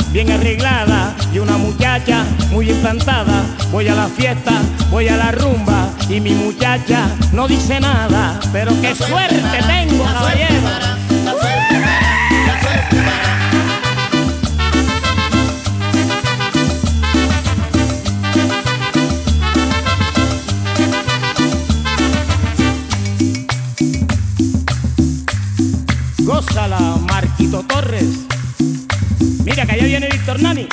bien arreglada y una muchacha muy implantada. Voy a la fiesta, voy a la rumba y mi muchacha no dice nada. Pero qué suerte tengo, caballero. La suerte para, la suerte para. Gózala, Marquito Torres. Mira que allá viene Víctor Nani.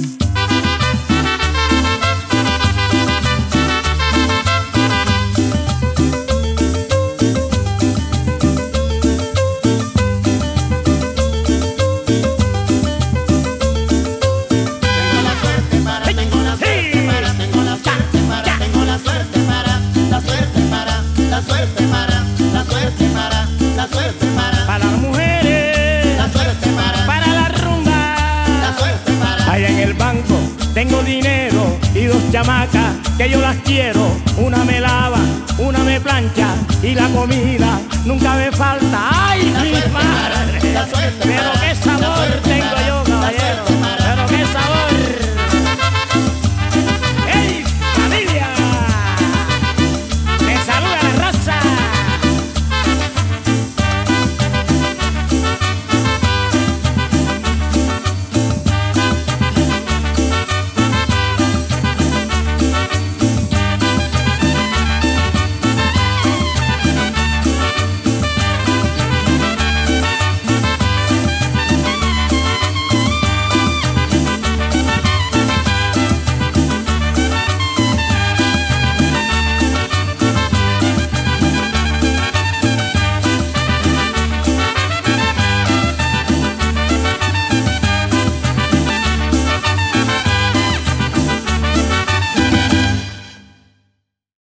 Para las mujeres, la suerte para la rumba, la suerte para. allá en el banco tengo dinero y dos chamacas que yo las quiero. Una me lava, una me plancha y la comida nunca me falta. ¡Ay, La mi suerte madre! para, la suerte Pero para.